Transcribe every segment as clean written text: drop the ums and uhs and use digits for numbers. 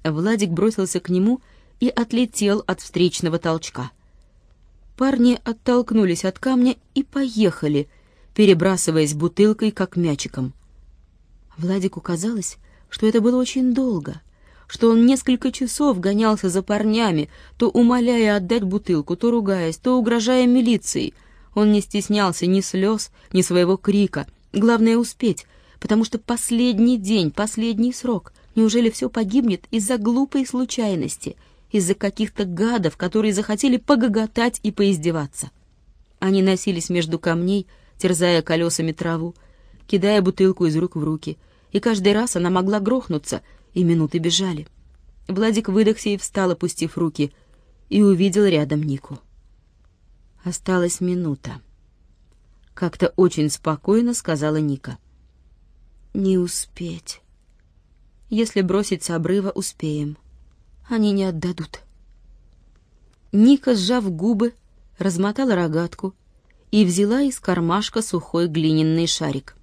Владик бросился к нему и отлетел от встречного толчка. Парни оттолкнулись от камня и поехали, перебрасываясь бутылкой, как мячиком. Владику казалось, что это было очень долго, что он несколько часов гонялся за парнями, то умоляя отдать бутылку, то ругаясь, то угрожая милицией. Он не стеснялся ни слез, ни своего крика. Главное — успеть, потому что последний день, последний срок. Неужели все погибнет из-за глупой случайности, из-за каких-то гадов, которые захотели погоготать и поиздеваться? Они носились между камней, терзая колесами траву, кидая бутылку из рук в руки, и каждый раз она могла грохнуться, и минуты бежали. Владик выдохся и встал, опустив руки, и увидел рядом Нику. «Осталась минута», — как-то очень спокойно сказала Ника. «Не успеть. Если бросить с обрыва, успеем. Они не отдадут». Ника, сжав губы, размотала рогатку и взяла из кармашка сухой глиняный шарик.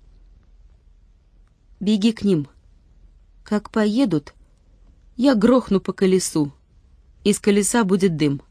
«Беги к ним. Как поедут, я грохну по колесу. Из колеса будет дым».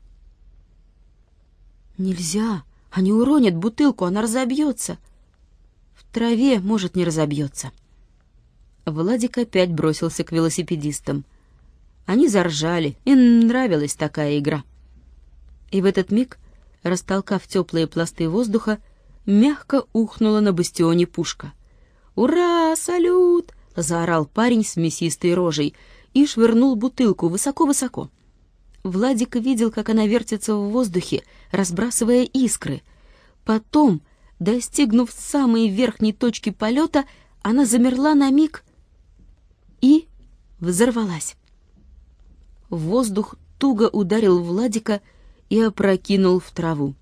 «Нельзя. Они уронят бутылку, она разобьется». «В траве, может, не разобьется». Владик опять бросился к велосипедистам. Они заржали, им нравилась такая игра. И в этот миг, растолкав теплые пласты воздуха, мягко ухнула на бастионе пушка. «Ура! Салют!» — заорал парень с мясистой рожей и швырнул бутылку высоко-высоко. Владик видел, как она вертится в воздухе, разбрасывая искры. Потом, достигнув самой верхней точки полета, она замерла на миг и взорвалась. Воздух туго ударил Владика и опрокинул в траву.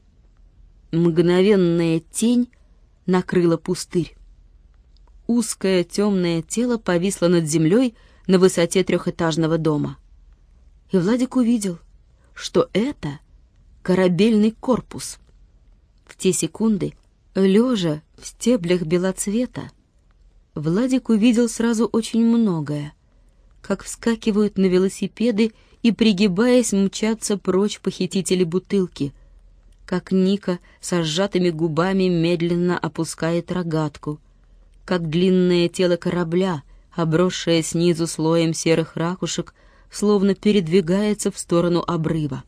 Мгновенная тень накрыла пустырь. Узкое темное тело повисло над землей на высоте трехэтажного дома. И Владик увидел, что это корабельный корпус. В те секунды, лежа в стеблях белоцвета, Владик увидел сразу очень многое, как вскакивают на велосипеды и, пригибаясь, мчатся прочь похитители бутылки, как Ника со сжатыми губами медленно опускает рогатку, как длинное тело корабля, обросшее снизу слоем серых ракушек, словно передвигается в сторону обрыва.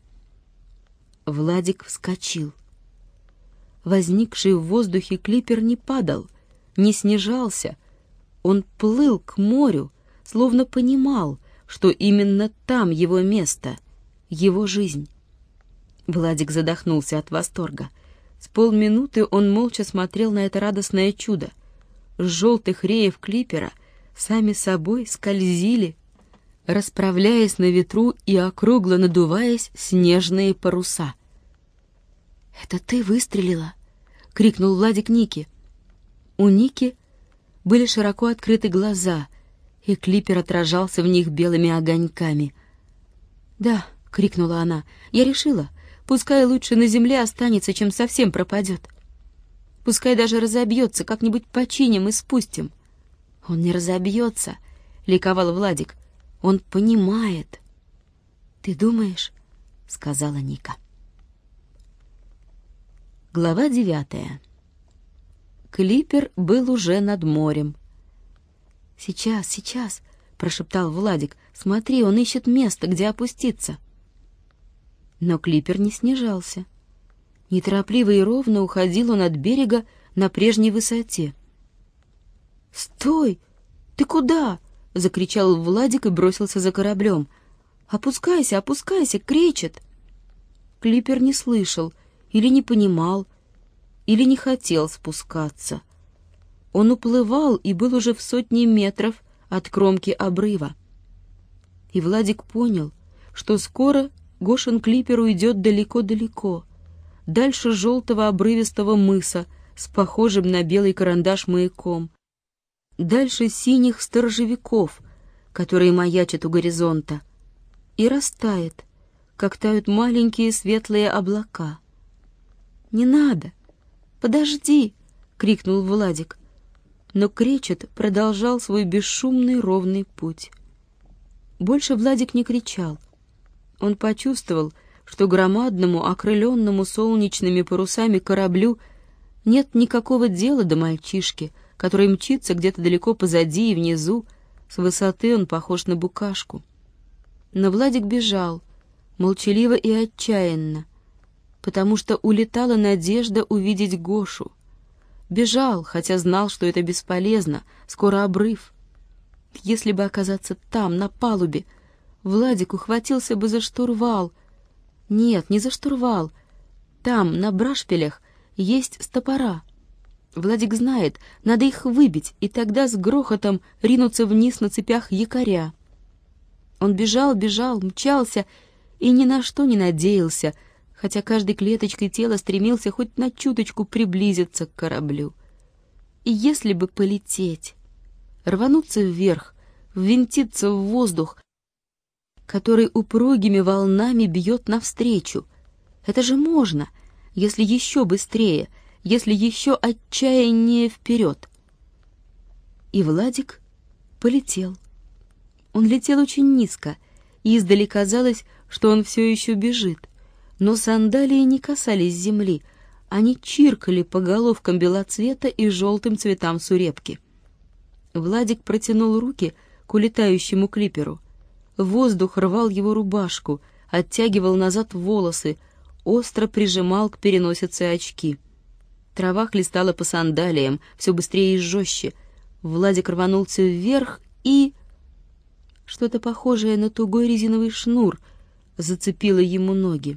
Владик вскочил. Возникший в воздухе клипер не падал, не снижался. Он плыл к морю, словно понимал, что именно там его место, его жизнь. Владик задохнулся от восторга. С полминуты он молча смотрел на это радостное чудо. С желтых реев клипера сами собой скользили, расправляясь на ветру и округло надуваясь, снежные паруса. «Это ты выстрелила?» — крикнул Владик Нике. У Ники были широко открыты глаза, и клипер отражался в них белыми огоньками. «Да», — крикнула она, — «я решила, пускай лучше на земле останется, чем совсем пропадет. Пускай даже разобьется, как-нибудь починим и спустим». «Он не разобьется», — ликовал Владик. «Он понимает». «Ты думаешь?» — сказала Ника. Глава 9. Клипер был уже над морем. «Сейчас, сейчас», — прошептал Владик. «Смотри, он ищет место, где опуститься». Но клипер не снижался. Неторопливо и ровно уходил он от берега на прежней высоте. «Стой! Ты куда?» — закричал Владик и бросился за кораблем. «Опускайся, опускайся!» — кричит. Клипер не слышал, или не понимал, или не хотел спускаться. Он уплывал и был уже в 100 метров от кромки обрыва. И Владик понял, что скоро Гошин клипер уйдет далеко-далеко, дальше желтого обрывистого мыса с похожим на белый карандаш маяком, дальше синих сторожевиков, которые маячат у горизонта, и растает, как тают маленькие светлые облака. «Не надо! Подожди!» — крикнул Владик. Но кречет продолжал свой бесшумный ровный путь. Больше Владик не кричал. Он почувствовал, что громадному, окрыленному солнечными парусами кораблю нет никакого дела до мальчишки, который мчится где-то далеко позади и внизу. С высоты он похож на букашку. Но Владик бежал, молчаливо и отчаянно, потому что улетала надежда увидеть Гошу. Бежал, хотя знал, что это бесполезно, скоро обрыв. Если бы оказаться там, на палубе, Владик ухватился бы за штурвал. Нет, не за штурвал. Там, на брашпилях, есть стопора. Владик знает, надо их выбить, и тогда с грохотом ринуться вниз на цепях якоря. Он бежал, мчался и ни на что не надеялся, хотя каждой клеточкой тела стремился хоть на чуточку приблизиться к кораблю. И если бы полететь, рвануться вверх, ввинтиться в воздух, который упругими волнами бьет навстречу, это же можно, если еще быстрее, если еще отчаяннее вперед. И Владик полетел. Он летел очень низко, и издали казалось, что он все еще бежит. Но сандалии не касались земли, они чиркали по головкам белоцвета и желтым цветам сурепки. Владик протянул руки к улетающему клиперу. Воздух рвал его рубашку, оттягивал назад волосы, остро прижимал к переносице очки. Трава хлестала по сандалиям, все быстрее и жестче. Владик рванулся вверх и... Что-то похожее на тугой резиновый шнур зацепило ему ноги.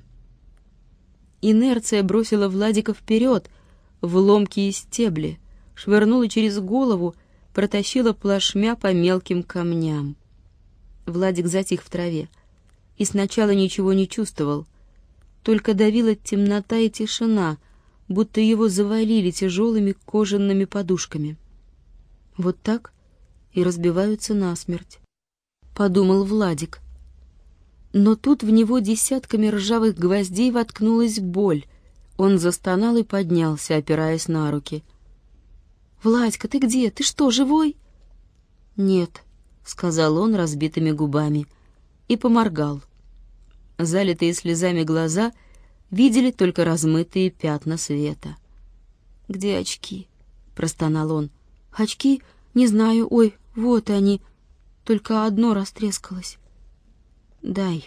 Инерция бросила Владика вперед, в ломкие стебли, швырнула через голову, протащила плашмя по мелким камням. Владик затих в траве и сначала ничего не чувствовал, только давила темнота и тишина, будто его завалили тяжелыми кожаными подушками. Вот так и разбиваются насмерть, подумал Владик. Но тут в него десятками ржавых гвоздей воткнулась боль. Он застонал и поднялся, опираясь на руки. «Владька, ты где? Ты что, живой?» «Нет», — сказал он разбитыми губами и поморгал. Залитые слезами глаза видели только размытые пятна света. «Где очки?» — простонал он. «Очки? Не знаю. Ой, вот они. Только одно растрескалось. Дай».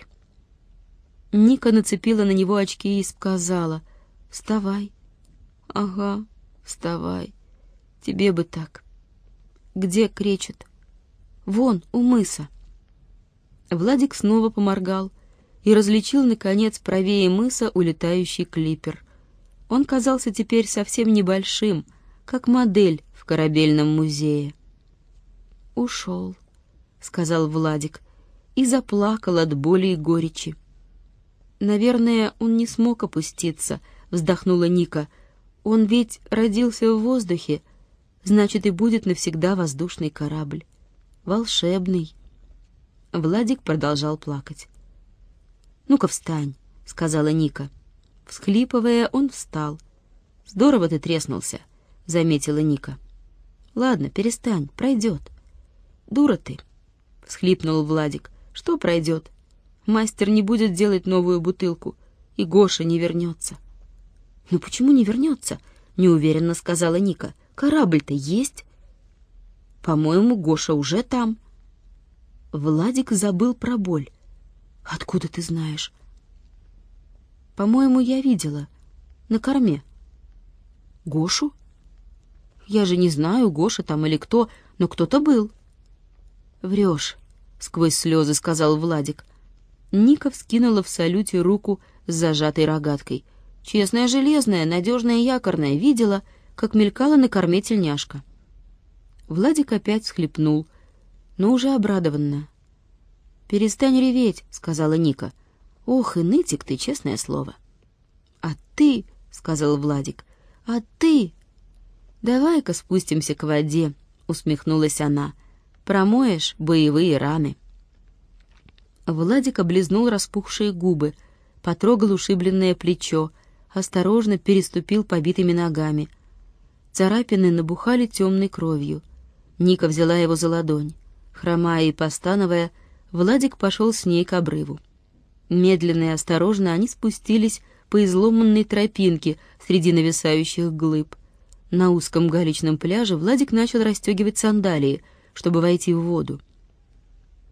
Ника нацепила на него очки и сказала: «Вставай». «Ага, вставай. Тебе бы так». «Где кречет?» «Вон, у мыса». Владик снова поморгал и различил, наконец, правее мыса улетающий клипер. Он казался теперь совсем небольшим, как модель в корабельном музее. «Ушел», — сказал Владик, и заплакал от боли и горечи. «Наверное, он не смог опуститься», — вздохнула Ника. «Он ведь родился в воздухе, значит, и будет навсегда воздушный корабль. Волшебный». Владик продолжал плакать. «Ну-ка, встань», — сказала Ника. Всхлипывая, он встал. «Здорово ты треснулся», — заметила Ника. «Ладно, перестань, пройдет». «Дура ты», — всхлипнул Владик. «Что пройдет? Мастер не будет делать новую бутылку, и Гоша не вернется». «Ну почему не вернется?» — неуверенно сказала Ника. «Корабль-то есть». «По-моему, Гоша уже там». Владик забыл про боль. «Откуда ты знаешь?» «По-моему, я видела. На корме». «Гошу?» «Я же не знаю, Гоша там или кто, но кто-то был». «Врешь», — сквозь слезы сказал Владик. Ника вскинула в салюте руку с зажатой рогаткой. «Честная железная, надежная якорная, видела, как мелькала на корме тельняшка». Владик опять всхлипнул, но уже обрадованно. «Перестань реветь», — сказала Ника. «Ох, и нытик ты, честное слово». «А ты», — сказал Владик, — «а ты...» «Давай-ка спустимся к воде», — усмехнулась она. «Промоешь боевые раны». Владик облизнул распухшие губы, потрогал ушибленное плечо, осторожно переступил побитыми ногами. Царапины набухали темной кровью. Ника взяла его за ладонь. Хромая и постановая, Владик пошел с ней к обрыву. Медленно и осторожно они спустились по изломанной тропинке среди нависающих глыб. На узком галечном пляже Владик начал расстегивать сандалии, чтобы войти в воду.